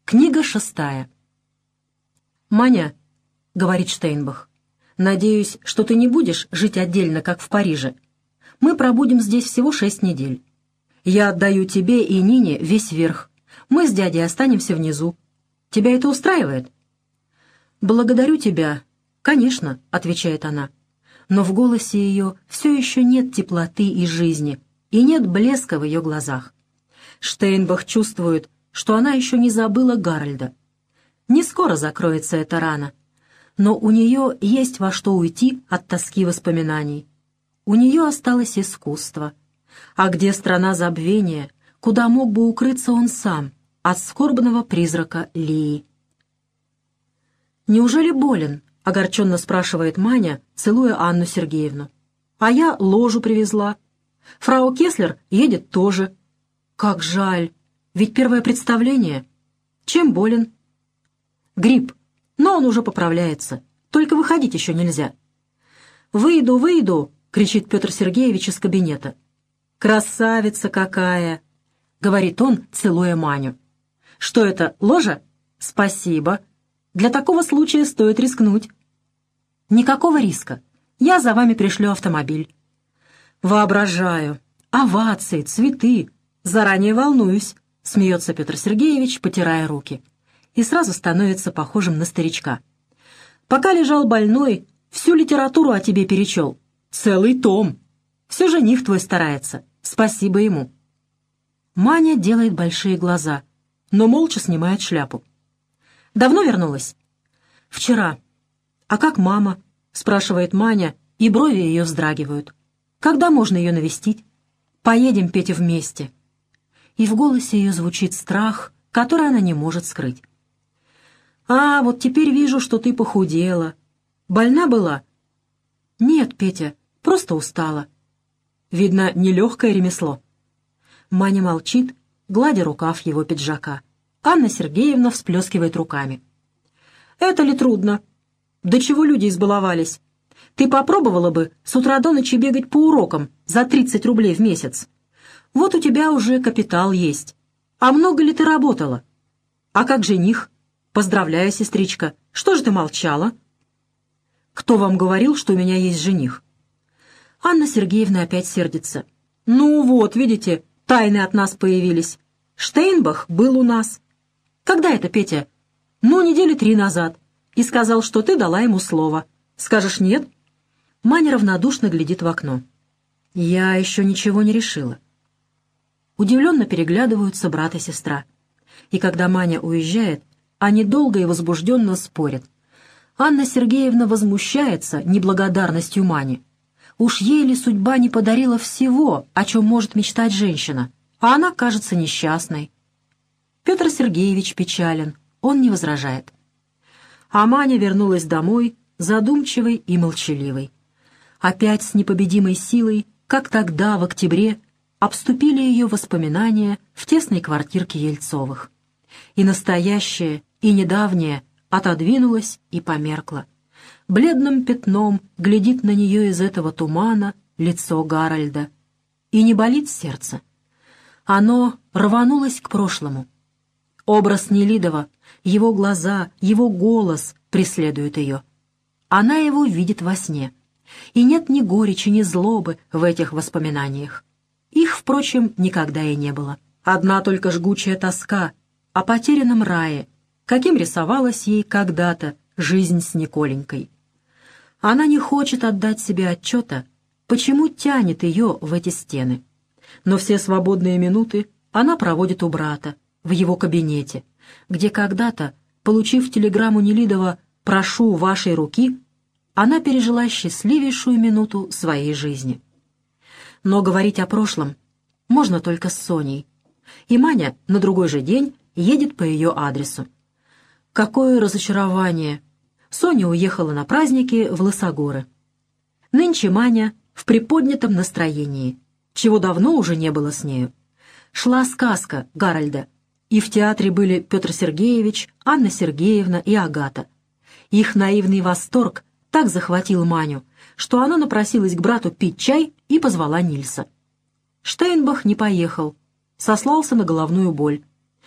Книга 6. «Маня», — говорит Штейнбах, — «надеюсь, что ты не будешь жить отдельно, как в Париже. Мы пробудем здесь всего 6 недель. Я отдаю тебе и Нине весь верх. Мы с дядей останемся внизу. Тебя это устраивает?» «Благодарю тебя. Конечно», — отвечает она. Но в голосе ее все еще нет теплоты и жизни, и нет блеска в ее глазах. Штейнбах чувствует, что она еще не забыла Гарольда. Не скоро закроется эта рана, но у нее есть во что уйти от тоски воспоминаний. У нее осталось искусство. А где страна забвения, куда мог бы укрыться он сам от скорбного призрака Лии? «Неужели болен?» — огорченно спрашивает Маня, целуя Анну Сергеевну. «А я ложу привезла. Фрау Кеслер едет тоже. Как жаль, ведь первое представление. Чем болен?» «Грипп, но он уже поправляется. Только выходить еще нельзя». «Выйду, выйду!» — кричит Петр Сергеевич из кабинета. «Красавица какая!» — говорит он, целуя Маню. «Что это, ложа? Спасибо. Для такого случая стоит рискнуть». «Никакого риска. Я за вами пришлю автомобиль». «Воображаю. Овации, цветы. Заранее волнуюсь», — смеется Петр Сергеевич, потирая руки. И сразу становится похожим на старичка. «Пока лежал больной, всю литературу о тебе перечел. Целый том. Все жених твой старается. Спасибо ему». Маня делает большие глаза, но молча снимает шляпу. «Давно вернулась?» «Вчера». «А как мама?» — спрашивает Маня, и брови ее вздрагивают. «Когда можно ее навестить?» «Поедем, Петя, вместе». И в голосе ее звучит страх, который она не может скрыть. «А, вот теперь вижу, что ты похудела. Больна была?» «Нет, Петя, просто устала». «Видно, нелегкое ремесло». Маня молчит, гладя рукав его пиджака. Анна Сергеевна всплескивает руками. «Это ли трудно? До чего люди избаловались? Ты попробовала бы с утра до ночи бегать по урокам за 30 рублей в месяц. Вот у тебя уже капитал есть. А много ли ты работала? А как жених? Поздравляю, сестричка. Что же ты молчала?» «Кто вам говорил, что у меня есть жених?» Анна Сергеевна опять сердится. «Ну вот, видите, тайны от нас появились. Штейнбах был у нас». «Когда это, Петя?» «Ну, 3 недели назад. И сказал, что ты дала ему слово. Скажешь нет?» Маня равнодушно глядит в окно. «Я еще ничего не решила». Удивленно переглядываются брат и сестра. И когда Маня уезжает, они долго и возбужденно спорят. Анна Сергеевна возмущается неблагодарностью Мани. Уж ей ли судьба не подарила всего, о чем может мечтать женщина, а она кажется несчастной. Петр Сергеевич печален, он не возражает. А Маня вернулась домой, задумчивой и молчаливой. Опять с непобедимой силой, как тогда, в октябре, обступили ее воспоминания в тесной квартирке Ельцовых. И настоящее, и недавнее отодвинулось и померкло. Бледным пятном глядит на нее из этого тумана лицо Гарольда. И не болит сердце. Оно рванулось к прошлому. Образ Нелидова, его глаза, его голос преследуют ее. Она его видит во сне. И нет ни горечи, ни злобы в этих воспоминаниях. Их, впрочем, никогда и не было. Одна только жгучая тоска о потерянном рае, каким рисовалась ей когда-то жизнь с Николенькой. Она не хочет отдать себе отчета, почему тянет ее в эти стены. Но все свободные минуты она проводит у брата, в его кабинете, где когда-то, получив телеграмму Нелидова «Прошу вашей руки», она пережила счастливейшую минуту своей жизни. Но говорить о прошлом можно только с Соней. И Маня на другой же день едет по ее адресу. Какое разочарование! Соня уехала на праздники в Лысогоры. Нынче Маня в приподнятом настроении, чего давно уже не было с нею. Шла сказка Гарольда, и в театре были Петр Сергеевич, Анна Сергеевна и Агата. Их наивный восторг так захватил Маню, что она напросилась к брату пить чай и позвала Нильса. Штейнбах не поехал, сослался на головную боль.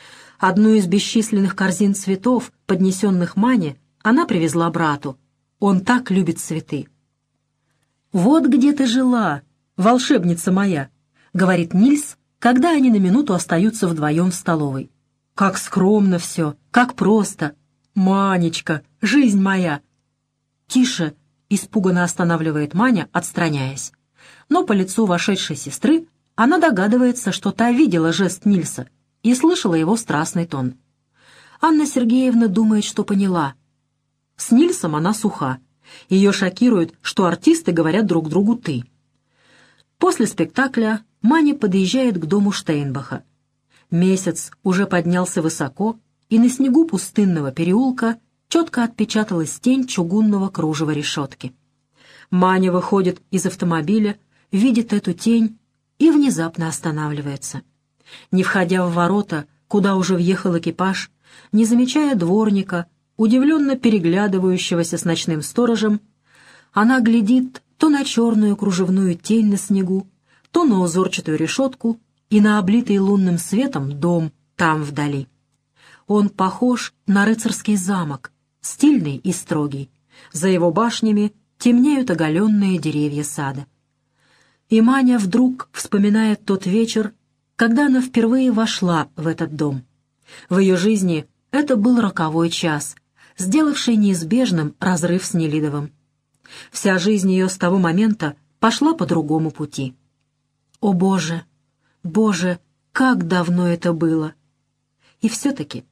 Одну из бесчисленных корзин цветов, поднесенных Мане, она привезла брату. Он так любит цветы. «Вот где ты жила, волшебница моя», — говорит Нильс, когда они на минуту остаются вдвоем в столовой. «Как скромно все, как просто. Манечка, жизнь моя!» «Тише!» — испуганно останавливает Маня, отстраняясь. Но по лицу вошедшей сестры она догадывается, что та видела жест Нильса и слышала его страстный тон. Анна Сергеевна думает, что поняла. С Нильсом она суха. Ее шокирует, что артисты говорят друг другу «ты». После спектакля Маня подъезжает к дому Штейнбаха. Месяц уже поднялся высоко, и на снегу пустынного переулка четко отпечаталась тень чугунного кружева решетки. Маня выходит из автомобиля, видит эту тень и внезапно останавливается. Не входя в ворота, куда уже въехал экипаж, не замечая дворника, удивленно переглядывающегося с ночным сторожем, она глядит то на черную кружевную тень на снегу, то на узорчатую решетку и на облитый лунным светом дом там вдали. Он похож на рыцарский замок, стильный и строгий. За его башнями темнеют оголенные деревья сада. И Маня вдруг вспоминает тот вечер, когда она впервые вошла в этот дом. В ее жизни это был роковой час, сделавший неизбежным разрыв с Нелидовым. Вся жизнь ее с того момента пошла по другому пути. О, Боже! Боже, как давно это было! И все-таки,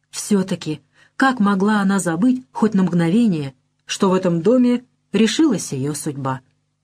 как могла она забыть хоть на мгновение, что в этом доме решилась ее судьба?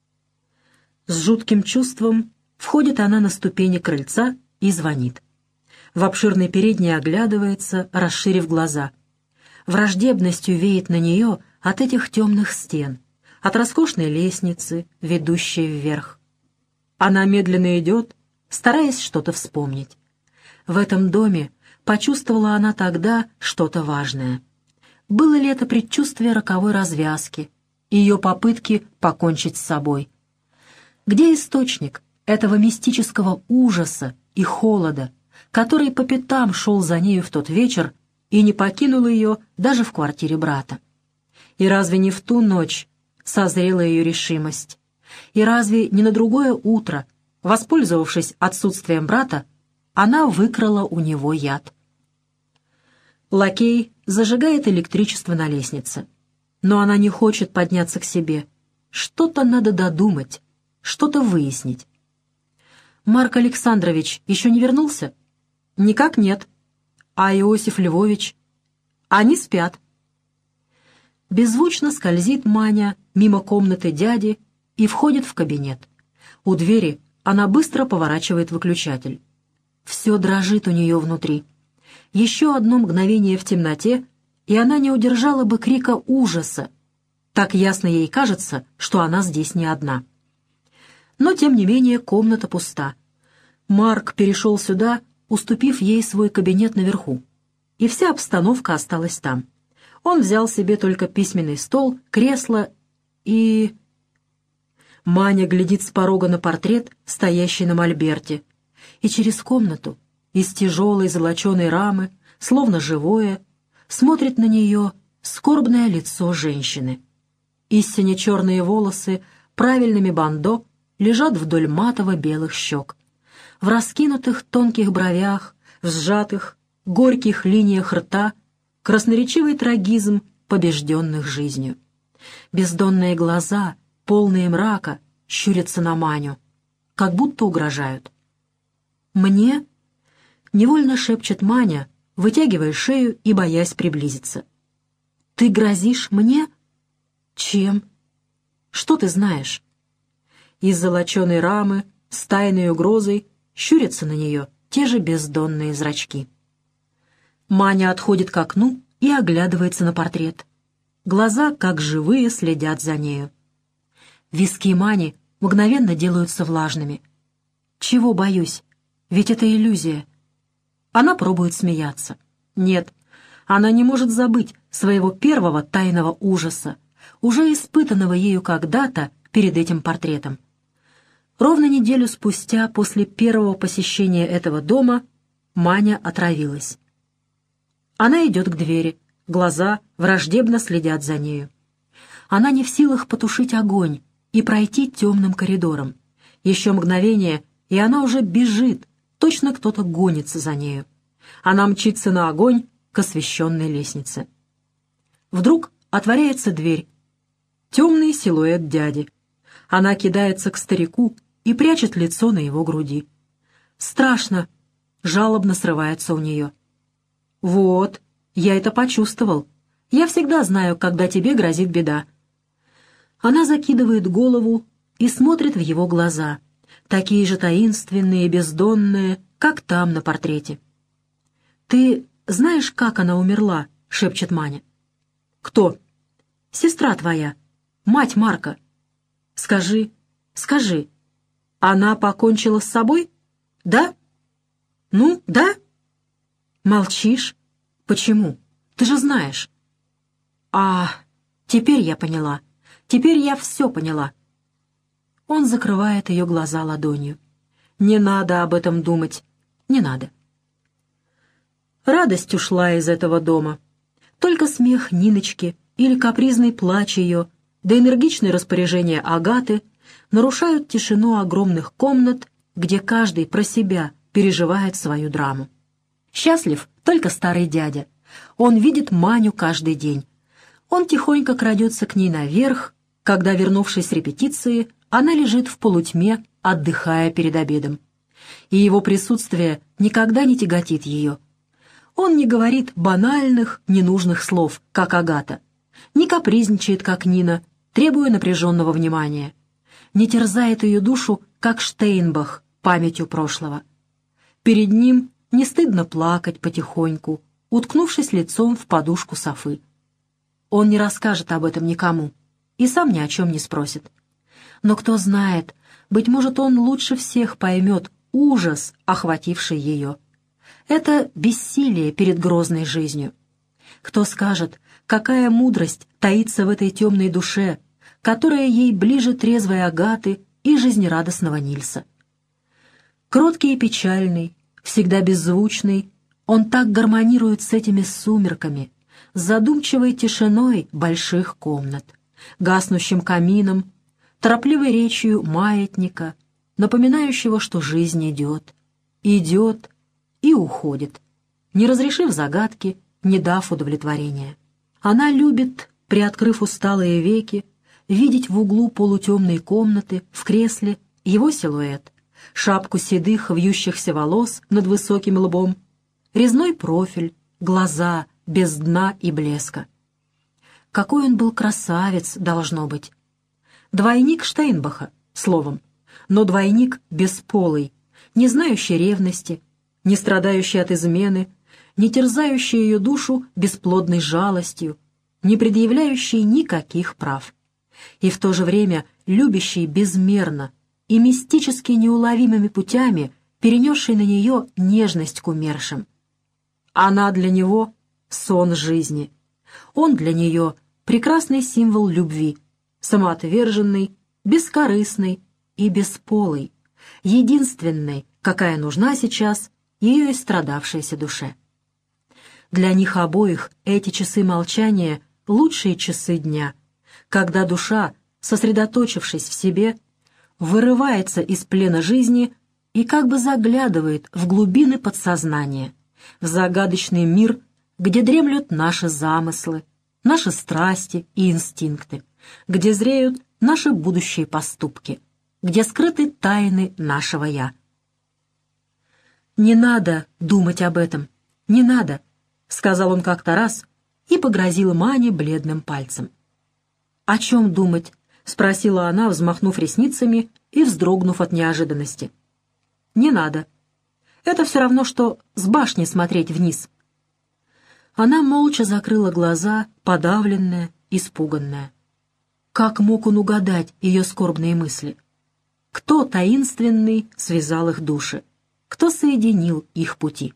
С жутким чувством входит она на ступени крыльца и звонит. В обширной передней оглядывается, расширив глаза. Враждебностью веет на нее от этих темных стен, от роскошной лестницы, ведущей вверх. Она медленно идет, стараясь что-то вспомнить. В этом доме почувствовала она тогда что-то важное. Было ли это предчувствие роковой развязки, ее попытки покончить с собой? Где источник этого мистического ужаса и холода, который по пятам шел за нею в тот вечер и не покинул ее даже в квартире брата? И разве не в ту ночь созрела ее решимость? И разве не на другое утро, воспользовавшись отсутствием брата, она выкрала у него яд? Лакей зажигает электричество на лестнице. Но она не хочет подняться к себе. Что-то надо додумать, что-то выяснить. «Марк Александрович еще не вернулся?» «Никак нет». «А Иосиф Львович?» «Они спят». Беззвучно скользит Маня мимо комнаты дяди и входит в кабинет. У двери она быстро поворачивает выключатель. Все дрожит у нее внутри. Еще одно мгновение в темноте, и она не удержала бы крика ужаса. Так ясно ей кажется, что она здесь не одна. Но, тем не менее, комната пуста. Марк перешел сюда, уступив ей свой кабинет наверху, и вся обстановка осталась там. Он взял себе только письменный стол, кресло и... Маня глядит с порога на портрет, стоящий на мольберте, и через комнату, из тяжелой золоченой рамы, словно живое, смотрит на нее скорбное лицо женщины. Истинно черные волосы правильными бандо лежат вдоль матово-белых щек. В раскинутых тонких бровях, в сжатых, горьких линиях рта красноречивый трагизм побежденных жизнью. Бездонные глаза, полные мрака, щурятся на Маню, как будто угрожают. «Мне?» — невольно шепчет Маня, вытягивая шею и боясь приблизиться. «Ты грозишь мне? Чем? Что ты знаешь?» Из золоченой рамы с тайной угрозой щурятся на нее те же бездонные зрачки. Маня отходит к окну и оглядывается на портрет. Глаза, как живые, следят за нею. Виски Мани мгновенно делаются влажными. Чего боюсь? Ведь это иллюзия. Она пробует смеяться. Нет, она не может забыть своего первого тайного ужаса, уже испытанного ею когда-то перед этим портретом. Ровно неделю спустя, после первого посещения этого дома, Маня отравилась. Она идет к двери, глаза враждебно следят за нею. Она не в силах потушить огонь и пройти темным коридором. Еще мгновение, и она уже бежит, точно кто-то гонится за нею. Она мчится на огонь к освещенной лестнице. Вдруг отворяется дверь. Темный силуэт дяди. Она кидается к старику и прячет лицо на его груди. «Страшно!» — жалобно срывается у нее. «Вот, я это почувствовал. Я всегда знаю, когда тебе грозит беда». Она закидывает голову и смотрит в его глаза, такие же таинственные и бездонные, как там на портрете. «Ты знаешь, как она умерла?» — шепчет Маня. «Кто?» «Сестра твоя, мать Марка. Скажи, она покончила с собой? Да? Ну, да?» «Молчишь? Почему? Ты же знаешь». «А, теперь я поняла. Теперь я все поняла». Он закрывает ее глаза ладонью. «Не надо об этом думать. Не надо». Радость ушла из этого дома. Только смех Ниночки или капризный плач ее, да энергичные распоряжения Агаты нарушают тишину огромных комнат, где каждый про себя переживает свою драму. Счастлив только старый дядя. Он видит Маню каждый день. Он тихонько крадется к ней наверх, когда, вернувшись с репетиции, она лежит в полутьме, отдыхая перед обедом. И его присутствие никогда не тяготит ее. Он не говорит банальных, ненужных слов, как Агата, не капризничает, как Нина, требуя напряженного внимания, не терзает ее душу, как Штейнбах, памятью прошлого. Перед ним не стыдно плакать потихоньку, уткнувшись лицом в подушку Софы. Он не расскажет об этом никому и сам ни о чем не спросит. Но кто знает, быть может, он лучше всех поймет ужас, охвативший ее. Это бессилие перед грозной жизнью. Кто скажет, какая мудрость таится в этой темной душе, которая ей ближе трезвой Агаты и жизнерадостного Нильса. Кроткий и печальный, всегда беззвучный, он так гармонирует с этими сумерками, с задумчивой тишиной больших комнат, гаснущим камином, торопливой речью маятника, напоминающего, что жизнь идет и уходит, не разрешив загадки, не дав удовлетворения. Она любит, приоткрыв усталые веки, видеть в углу полутемной комнаты, в кресле, его силуэт, шапку седых вьющихся волос над высоким лбом, резной профиль, глаза без дна и блеска. Какой он был красавец, должно быть. Двойник Штейнбаха, словом, но двойник бесполый, не знающий ревности, не страдающий от измены, не терзающий ее душу бесплодной жалостью, не предъявляющий никаких прав. И в то же время любящий безмерно и мистически неуловимыми путями перенесший на нее нежность к умершим. Она для него — сон жизни. Он для нее — прекрасный символ любви, самоотверженный, бескорыстный и бесполый, единственный, какая нужна сейчас ее истрадавшейся душе. Для них обоих эти часы молчания — лучшие часы дня, когда душа, сосредоточившись в себе, вырывается из плена жизни и как бы заглядывает в глубины подсознания, в загадочный мир, где дремлют наши замыслы, наши страсти и инстинкты, где зреют наши будущие поступки, где скрыты тайны нашего «я». «Не надо думать об этом, не надо», — сказал он как-то раз и погрозил Мане бледным пальцем. «О чем думать?» — спросила она, взмахнув ресницами и вздрогнув от неожиданности. «Не надо. Это все равно, что с башни смотреть вниз». Она молча закрыла глаза, подавленная, испуганная. Как мог он угадать ее скорбные мысли? Кто таинственный связал их души? Кто соединил их пути?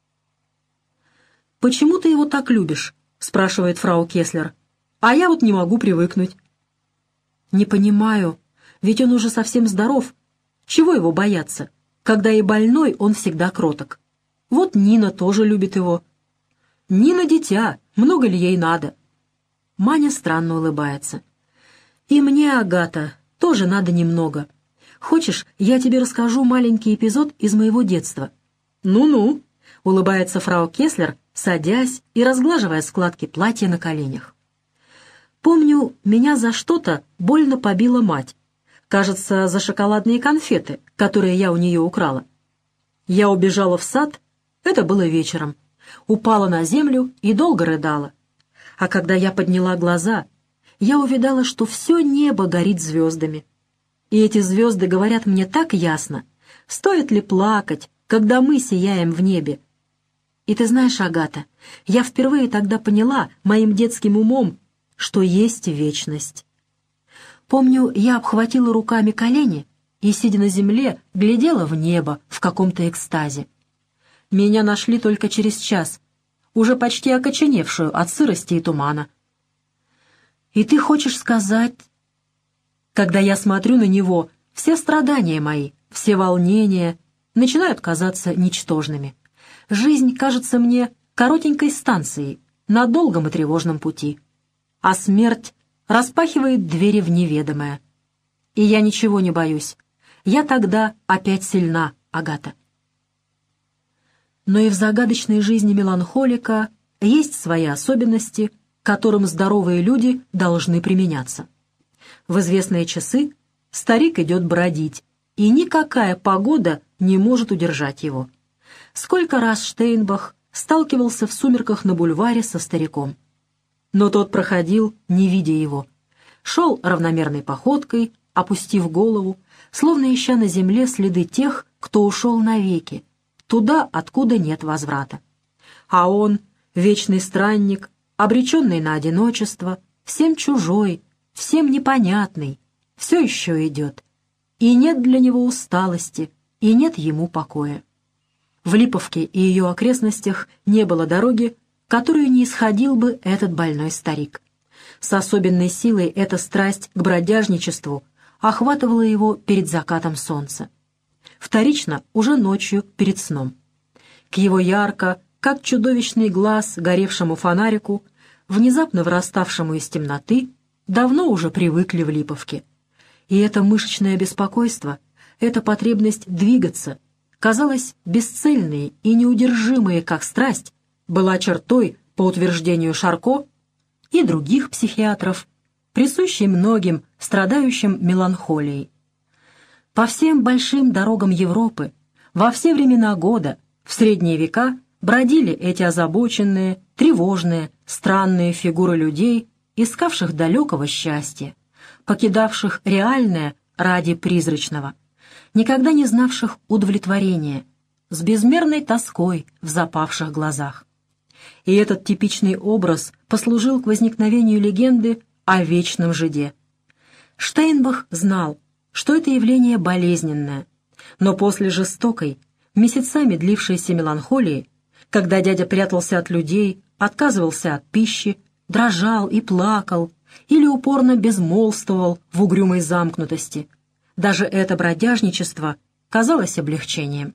«Почему ты его так любишь?» — спрашивает фрау Кеслер. «А я вот не могу привыкнуть». «Не понимаю, ведь он уже совсем здоров. Чего его бояться? Когда и больной, он всегда кроток. Вот Нина тоже любит его». Нина дитя, много ли ей надо?» Маня странно улыбается. «И мне, Агата, тоже надо немного. Хочешь, я тебе расскажу маленький эпизод из моего детства?» «Ну-ну», — улыбается фрау Кеслер, садясь и разглаживая складки платья на коленях. «Помню, меня за что-то больно побила мать. Кажется, за шоколадные конфеты, которые я у нее украла. Я убежала в сад, это было вечером, упала на землю и долго рыдала. А когда я подняла глаза, я увидала, что все небо горит звездами. И эти звезды говорят мне так ясно, стоит ли плакать, когда мы сияем в небе. И ты знаешь, Агата, я впервые тогда поняла моим детским умом, что есть вечность. Помню, я обхватила руками колени и, сидя на земле, глядела в небо в каком-то экстазе. Меня нашли только через час, уже почти окоченевшую от сырости и тумана. И ты хочешь сказать... Когда я смотрю на него, все страдания мои, все волнения начинают казаться ничтожными. Жизнь кажется мне коротенькой станцией на долгом и тревожном пути. А смерть распахивает двери в неведомое. И я ничего не боюсь. Я тогда опять сильна, Агата. Но и в загадочной жизни меланхолика есть свои особенности, к которым здоровые люди должны применяться. В известные часы старик идет бродить, и никакая погода не может удержать его. Сколько раз Штейнбах сталкивался в сумерках на бульваре со стариком. Но тот проходил, не видя его. Шел равномерной походкой, опустив голову, словно ища на земле следы тех, кто ушел навеки, туда, откуда нет возврата. А он, вечный странник, обреченный на одиночество, всем чужой, всем непонятный, все еще идет. И нет для него усталости, и нет ему покоя. В Липовке и ее окрестностях не было дороги, которую не исходил бы этот больной старик. С особенной силой эта страсть к бродяжничеству охватывала его перед закатом солнца. Вторично, уже ночью, перед сном. К его ярко, как чудовищный глаз, горевшему фонарику, внезапно выраставшему из темноты, давно уже привыкли в Липовке. И это мышечное беспокойство, эта потребность двигаться, казалось, бесцельные и неудержимые, как страсть, была чертой, по утверждению Шарко и других психиатров, присущей многим, страдающим меланхолией. По всем большим дорогам Европы, во все времена года, в средние века бродили эти озабоченные, тревожные, странные фигуры людей, искавших далекого счастья, покидавших реальное ради призрачного, никогда не знавших удовлетворения, с безмерной тоской в запавших глазах. И этот типичный образ послужил к возникновению легенды о вечном жиде. Штейнбах знал, что это явление болезненное, но после жестокой, месяцами длившейся меланхолии, когда дядя прятался от людей, отказывался от пищи, дрожал и плакал, или упорно безмолвствовал в угрюмой замкнутости, даже это бродяжничество казалось облегчением.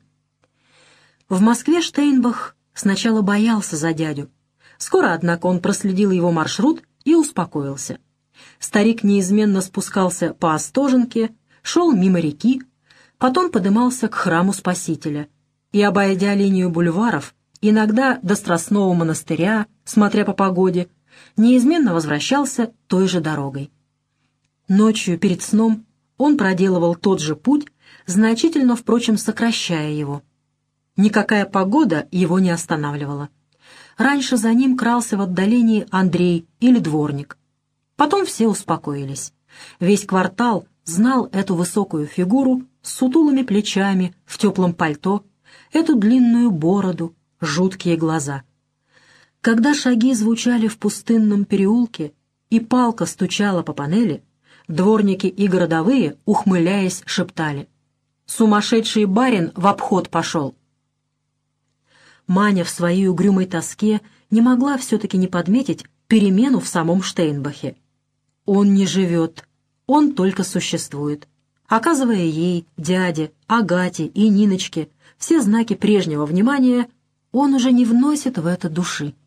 В Москве Штейнбах сначала боялся за дядю. Скоро, однако, он проследил его маршрут и успокоился. Старик неизменно спускался по Остоженке, шел мимо реки, потом подымался к храму Спасителя и, обойдя линию бульваров, иногда до Страстного монастыря, смотря по погоде, неизменно возвращался той же дорогой. Ночью перед сном он проделывал тот же путь, значительно, впрочем, сокращая его. Никакая погода его не останавливала. Раньше за ним крался в отдалении Андрей или дворник. Потом все успокоились. Весь квартал знал эту высокую фигуру с сутулыми плечами, в теплом пальто, эту длинную бороду, жуткие глаза. Когда шаги звучали в пустынном переулке и палка стучала по панели, дворники и городовые, ухмыляясь, шептали: «Сумасшедший барин в обход пошел!» Маня в своей угрюмой тоске не могла все-таки не подметить перемену в самом Штейнбахе. Он не живет, он только существует, оказывая ей, дяде, Агате и Ниночке все знаки прежнего внимания, он уже не вносит в это души.